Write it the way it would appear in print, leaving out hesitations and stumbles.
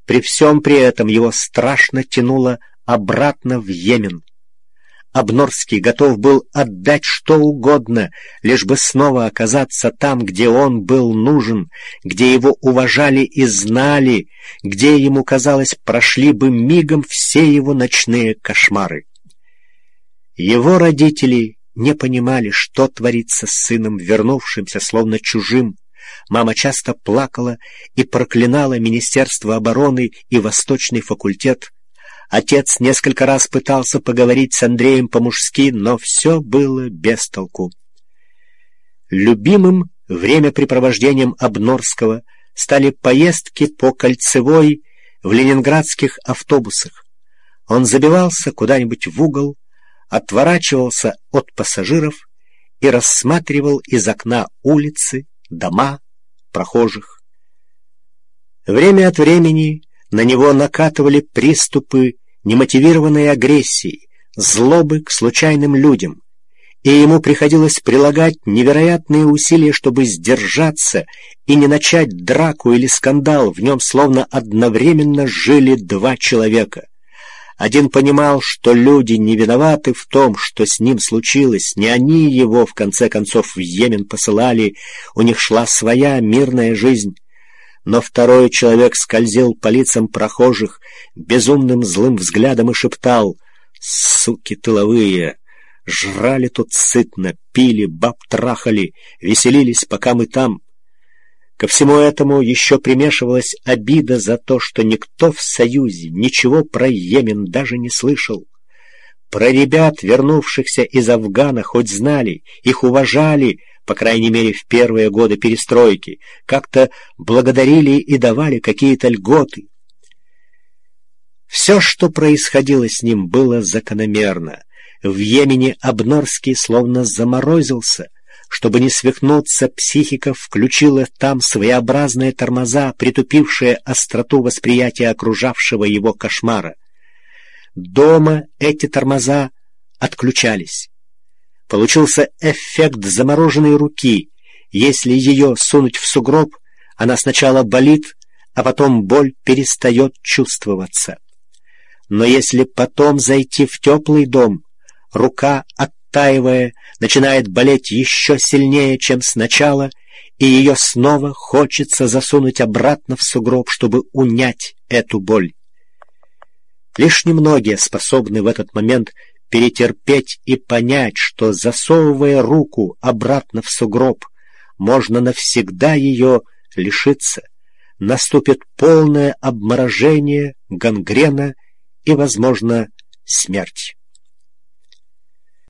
При всем при этом его страшно тянуло обратно в Йемен. Обнорский готов был отдать что угодно, лишь бы снова оказаться там, где он был нужен, где его уважали и знали, где, ему казалось, прошли бы мигом все его ночные кошмары. Его родители не понимали, что творится с сыном, вернувшимся словно чужим. Мама часто плакала и проклинала Министерство обороны и Восточный факультет. Отец несколько раз пытался поговорить с Андреем по-мужски, но все было без толку. Любимым времяпрепровождением Обнорского стали поездки по Кольцевой в ленинградских автобусах. Он забивался куда-нибудь в угол, отворачивался от пассажиров и рассматривал из окна улицы, дома, прохожих. Время от времени на него накатывали приступы немотивированной агрессии, злобы к случайным людям, и ему приходилось прилагать невероятные усилия, чтобы сдержаться и не начать драку или скандал. В нем словно одновременно жили два человека. Один понимал, что люди не виноваты в том, что с ним случилось, не они его, в конце концов, в Йемен посылали, у них шла своя мирная жизнь. Но второй человек скользил по лицам прохожих безумным злым взглядом и шептал: «Суки тыловые! Жрали тут сытно, пили, баб трахали, веселились, пока мы там». Ко всему этому еще примешивалась обида за то, что никто в Союзе ничего про Йемен даже не слышал. Про ребят, вернувшихся из Афгана, хоть знали, их уважали, по крайней мере в первые годы перестройки, как-то благодарили и давали какие-то льготы. Все, что происходило с ним, было закономерно. В Йемене Обнорский словно заморозился. Чтобы не свихнуться, психика включила там своеобразные тормоза, притупившие остроту восприятия окружавшего его кошмара. Дома эти тормоза отключались. Получился эффект замороженной руки. Если ее сунуть в сугроб, она сначала болит, а потом боль перестает чувствоваться. Но если потом зайти в теплый дом, рука, оттаивая, начинает болеть еще сильнее, чем сначала, и ее снова хочется засунуть обратно в сугроб, чтобы унять эту боль. Лишь немногие способны в этот момент перетерпеть и понять, что, засовывая руку обратно в сугроб, можно навсегда ее лишиться. Наступит полное обморожение, гангрена и, возможно, смерть.